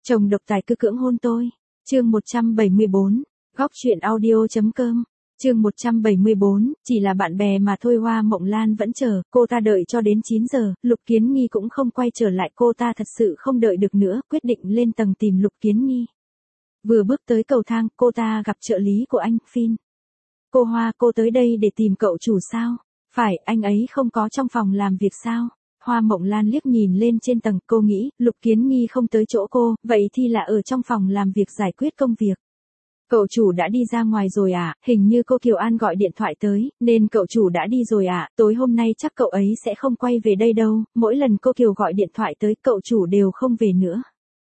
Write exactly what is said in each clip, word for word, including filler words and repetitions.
Chồng độc tài cứ cưỡng hôn tôi. Chương một trăm bảy mươi bốn, góc truyện audio.com. Chương một trăm bảy mươi bốn, chỉ là bạn bè mà thôi. Hoa Mộng Lan vẫn chờ, cô ta đợi cho đến chín giờ, Lục Kiến Nghi cũng không quay trở lại, cô ta thật sự không đợi được nữa, quyết định lên tầng tìm Lục Kiến Nghi. Vừa bước tới cầu thang, cô ta gặp trợ lý của anh, Phin. Cô Hoa, cô tới đây để tìm cậu chủ sao? Phải, anh ấy không có trong phòng làm việc sao? Hoa Mộng Lan liếc nhìn lên trên tầng, cô nghĩ, Lục Kiến Nghi không tới chỗ cô, vậy thì là ở trong phòng làm việc giải quyết công việc. Cậu chủ đã đi ra ngoài rồi à, hình như cô Kiều An gọi điện thoại tới, nên cậu chủ đã đi rồi à, tối hôm nay chắc cậu ấy sẽ không quay về đây đâu, mỗi lần cô Kiều gọi điện thoại tới cậu chủ đều không về nữa.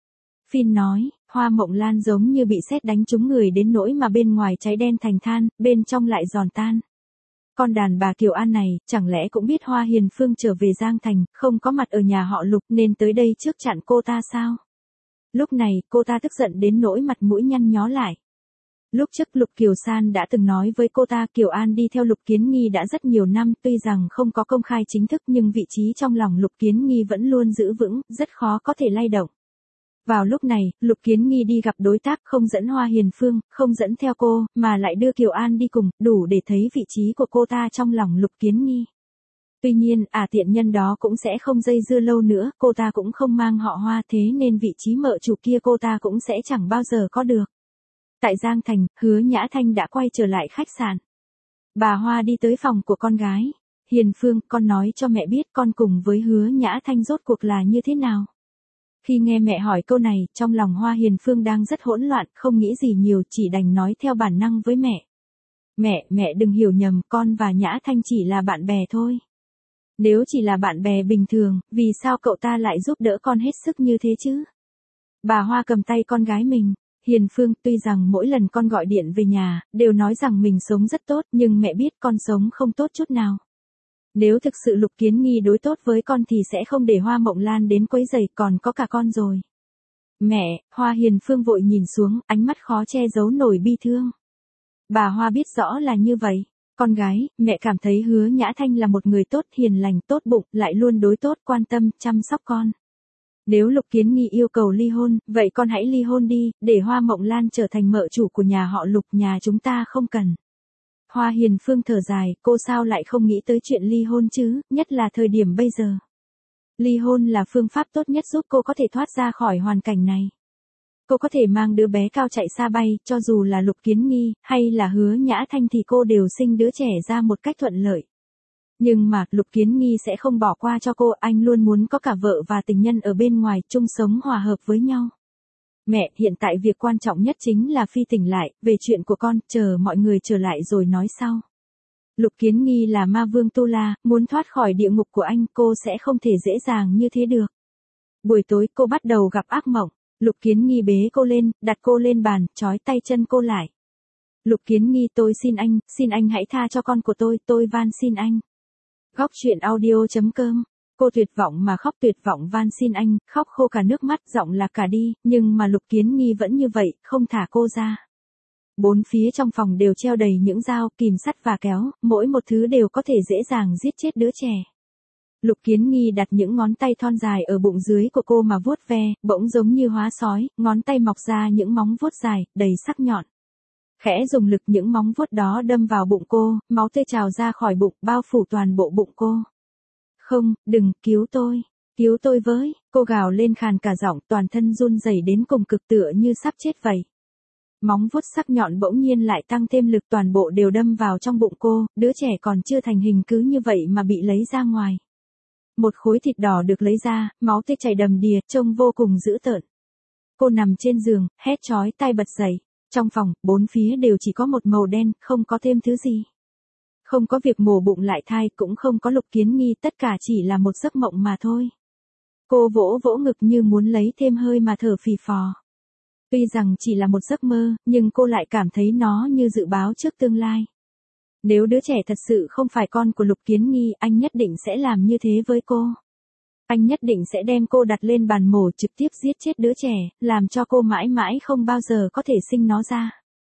Phin nói, Hoa Mộng Lan giống như bị sét đánh trúng người đến nỗi mà bên ngoài cháy đen thành than, bên trong lại giòn tan. Con đàn bà Kiều An này, chẳng lẽ cũng biết Hoa Hiền Phương trở về Giang Thành, không có mặt ở nhà họ Lục nên tới đây trước chặn cô ta sao? Lúc này, cô ta tức giận đến nỗi mặt mũi nhăn nhó lại. Lúc trước Lục Kiều San đã từng nói với cô ta Kiều An đi theo Lục Kiến Nghi đã rất nhiều năm, tuy rằng không có công khai chính thức nhưng vị trí trong lòng Lục Kiến Nghi vẫn luôn giữ vững, rất khó có thể lay động. Vào lúc này, Lục Kiến Nghi đi gặp đối tác không dẫn Hoa Hiền Phương, không dẫn theo cô, mà lại đưa Kiều An đi cùng, đủ để thấy vị trí của cô ta trong lòng Lục Kiến Nghi. Tuy nhiên, à tiện nhân đó cũng sẽ không dây dưa lâu nữa, cô ta cũng không mang họ Hoa thế nên vị trí mợ chủ kia cô ta cũng sẽ chẳng bao giờ có được. Tại Giang Thành, Hứa Nhã Thanh đã quay trở lại khách sạn. Bà Hoa đi tới phòng của con gái. Hiền Phương, con nói cho mẹ biết con cùng với Hứa Nhã Thanh rốt cuộc là như thế nào. Khi nghe mẹ hỏi câu này, trong lòng Hoa Hiền Phương đang rất hỗn loạn, không nghĩ gì nhiều, chỉ đành nói theo bản năng với mẹ. Mẹ, mẹ đừng hiểu nhầm, con và Nhã Thanh chỉ là bạn bè thôi. Nếu chỉ là bạn bè bình thường, vì sao cậu ta lại giúp đỡ con hết sức như thế chứ? Bà Hoa cầm tay con gái mình. Hiền Phương, tuy rằng mỗi lần con gọi điện về nhà, đều nói rằng mình sống rất tốt, nhưng mẹ biết con sống không tốt chút nào. Nếu thực sự Lục Kiến Nghi đối tốt với con thì sẽ không để Hoa Mộng Lan đến quấy rầy, còn có cả con rồi. Mẹ, Hoa Hiền Phương vội nhìn xuống, ánh mắt khó che giấu nổi bi thương. Bà Hoa biết rõ là như vậy. Con gái, mẹ cảm thấy Hứa Nhã Thanh là một người tốt, hiền lành, tốt bụng, lại luôn đối tốt, quan tâm, chăm sóc con. Nếu Lục Kiến Nghi yêu cầu ly hôn, vậy con hãy ly hôn đi, để Hoa Mộng Lan trở thành mợ chủ của nhà họ Lục, nhà chúng ta không cần. Hoa Hiền Phương thở dài, cô sao lại không nghĩ tới chuyện ly hôn chứ, nhất là thời điểm bây giờ. Ly hôn là phương pháp tốt nhất giúp cô có thể thoát ra khỏi hoàn cảnh này. Cô có thể mang đứa bé cao chạy xa bay, cho dù là Lục Kiến Nghi, hay là Hứa Nhã Thanh thì cô đều sinh đứa trẻ ra một cách thuận lợi. Nhưng mà, Lục Kiến Nghi sẽ không bỏ qua cho cô, anh luôn muốn có cả vợ và tình nhân ở bên ngoài, chung sống hòa hợp với nhau. Mẹ, hiện tại việc quan trọng nhất chính là Phi tỉnh lại, về chuyện của con, chờ mọi người trở lại rồi nói sau. Lục Kiến Nghi là ma vương Tu La, muốn thoát khỏi địa ngục của anh, cô sẽ không thể dễ dàng như thế được. Buổi tối cô bắt đầu gặp ác mộng, Lục Kiến Nghi bế cô lên, đặt cô lên bàn, trói tay chân cô lại. Lục Kiến Nghi, tôi xin anh, xin anh hãy tha cho con của tôi, tôi van xin anh. Góc truyện audio.com. Cô tuyệt vọng mà khóc, tuyệt vọng van xin anh, khóc khô cả nước mắt, giọng là cả đi, nhưng mà Lục Kiến Nghi vẫn như vậy, không thả cô ra. Bốn phía trong phòng đều treo đầy những dao, kìm sắt và kéo, mỗi một thứ đều có thể dễ dàng giết chết đứa trẻ. Lục Kiến Nghi đặt những ngón tay thon dài ở bụng dưới của cô mà vuốt ve, bỗng giống như hóa sói, ngón tay mọc ra những móng vuốt dài, đầy sắc nhọn. Khẽ dùng lực những móng vuốt đó đâm vào bụng cô, máu tươi trào ra khỏi bụng, bao phủ toàn bộ bụng cô. Không, đừng, cứu tôi, cứu tôi với, cô gào lên khàn cả giọng, toàn thân run rẩy đến cùng cực tựa như sắp chết vậy. Móng vuốt sắc nhọn bỗng nhiên lại tăng thêm lực, toàn bộ đều đâm vào trong bụng cô, đứa trẻ còn chưa thành hình cứ như vậy mà bị lấy ra ngoài. Một khối thịt đỏ được lấy ra, máu tươi chảy đầm đìa, trông vô cùng dữ tợn. Cô nằm trên giường, hét chói tai bật dậy. Trong phòng, bốn phía đều chỉ có một màu đen, không có thêm thứ gì. Không có việc mổ bụng lại thai, cũng không có Lục Kiến Nghi, tất cả chỉ là một giấc mộng mà thôi. Cô vỗ vỗ ngực như muốn lấy thêm hơi mà thở phì phò. Tuy rằng chỉ là một giấc mơ, nhưng cô lại cảm thấy nó như dự báo trước tương lai. Nếu đứa trẻ thật sự không phải con của Lục Kiến Nghi, anh nhất định sẽ làm như thế với cô. Anh nhất định sẽ đem cô đặt lên bàn mổ, trực tiếp giết chết đứa trẻ, làm cho cô mãi mãi không bao giờ có thể sinh nó ra.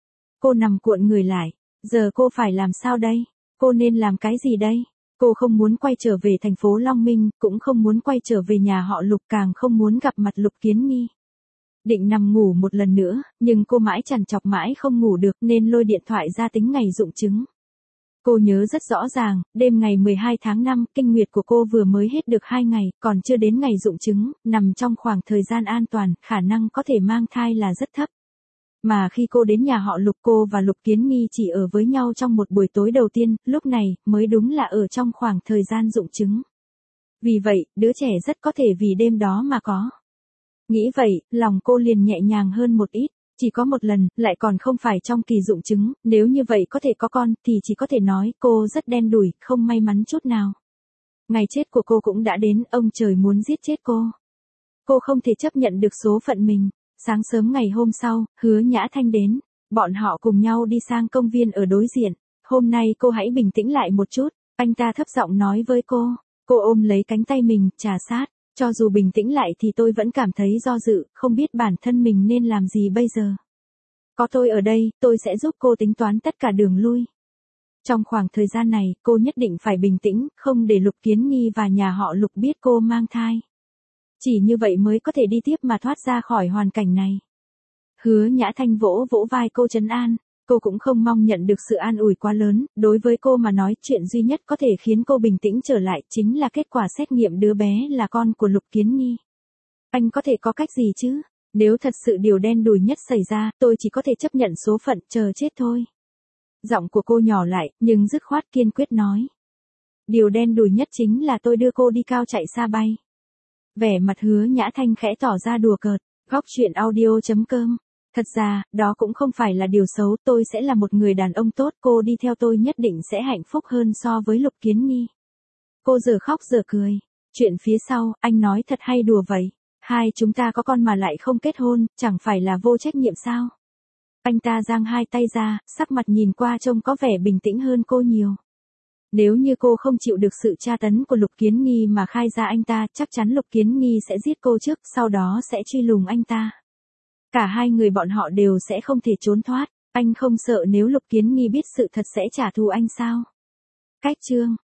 Cô nằm cuộn người lại. Giờ cô phải làm sao đây? Cô nên làm cái gì đây? Cô không muốn quay trở về thành phố Long Minh, cũng không muốn quay trở về nhà họ Lục, càng không muốn gặp mặt Lục Kiến Nghi. Định nằm ngủ một lần nữa, nhưng cô mãi trằn trọc mãi không ngủ được nên lôi điện thoại ra tính ngày dụng trứng. Cô nhớ rất rõ ràng, đêm ngày mười hai tháng năm, kinh nguyệt của cô vừa mới hết được hai ngày, còn chưa đến ngày dụng trứng, nằm trong khoảng thời gian an toàn, khả năng có thể mang thai là rất thấp. Mà khi cô đến nhà họ Lục, cô và Lục Kiến Nghi chỉ ở với nhau trong một buổi tối đầu tiên, lúc này mới đúng là ở trong khoảng thời gian dụng trứng. Vì vậy, đứa trẻ rất có thể vì đêm đó mà có. Nghĩ vậy, lòng cô liền nhẹ nhàng hơn một ít. Chỉ có một lần, lại còn không phải trong kỳ dụng trứng, nếu như vậy có thể có con, thì chỉ có thể nói cô rất đen đủi, không may mắn chút nào. Ngày chết của cô cũng đã đến, ông trời muốn giết chết cô. Cô không thể chấp nhận được số phận mình. Sáng sớm ngày hôm sau, Hứa Nhã Thanh đến. Bọn họ cùng nhau đi sang công viên ở đối diện. Hôm nay cô hãy bình tĩnh lại một chút, anh ta thấp giọng nói với cô. Cô ôm lấy cánh tay mình, trà sát. Cho dù bình tĩnh lại thì tôi vẫn cảm thấy do dự, không biết bản thân mình nên làm gì bây giờ. Có tôi ở đây, tôi sẽ giúp cô tính toán tất cả đường lui. Trong khoảng thời gian này, cô nhất định phải bình tĩnh, không để Lục Kiến Nghi và nhà họ Lục biết cô mang thai. Chỉ như vậy mới có thể đi tiếp mà thoát ra khỏi hoàn cảnh này. Hứa Nhã Thanh vỗ vỗ vai cô trấn an. Cô cũng không mong nhận được sự an ủi quá lớn, đối với cô mà nói chuyện duy nhất có thể khiến cô bình tĩnh trở lại chính là kết quả xét nghiệm đứa bé là con của Lục Kiến Nghi. Anh có thể có cách gì chứ? Nếu thật sự điều đen đủi nhất xảy ra, tôi chỉ có thể chấp nhận số phận, chờ chết thôi. Giọng của cô nhỏ lại, nhưng dứt khoát kiên quyết nói. Điều đen đủi nhất chính là tôi đưa cô đi cao chạy xa bay. Vẻ mặt Hứa Nhã Thanh khẽ tỏ ra đùa cợt. Góc truyện audio chấm com. Thật ra, đó cũng không phải là điều xấu, tôi sẽ là một người đàn ông tốt, cô đi theo tôi nhất định sẽ hạnh phúc hơn so với Lục Kiến Nghi. Cô giờ khóc giờ cười. Chuyện phía sau, anh nói thật hay đùa vậy? Hai chúng ta có con mà lại không kết hôn, chẳng phải là vô trách nhiệm sao? Anh ta giang hai tay ra, sắc mặt nhìn qua trông có vẻ bình tĩnh hơn cô nhiều. Nếu như cô không chịu được sự tra tấn của Lục Kiến Nghi mà khai ra anh ta, chắc chắn Lục Kiến Nghi sẽ giết cô trước, sau đó sẽ truy lùng anh ta. Cả hai người bọn họ đều sẽ không thể trốn thoát. Anh không sợ nếu Lục Kiến Nghi biết sự thật sẽ trả thù anh sao? Cách chương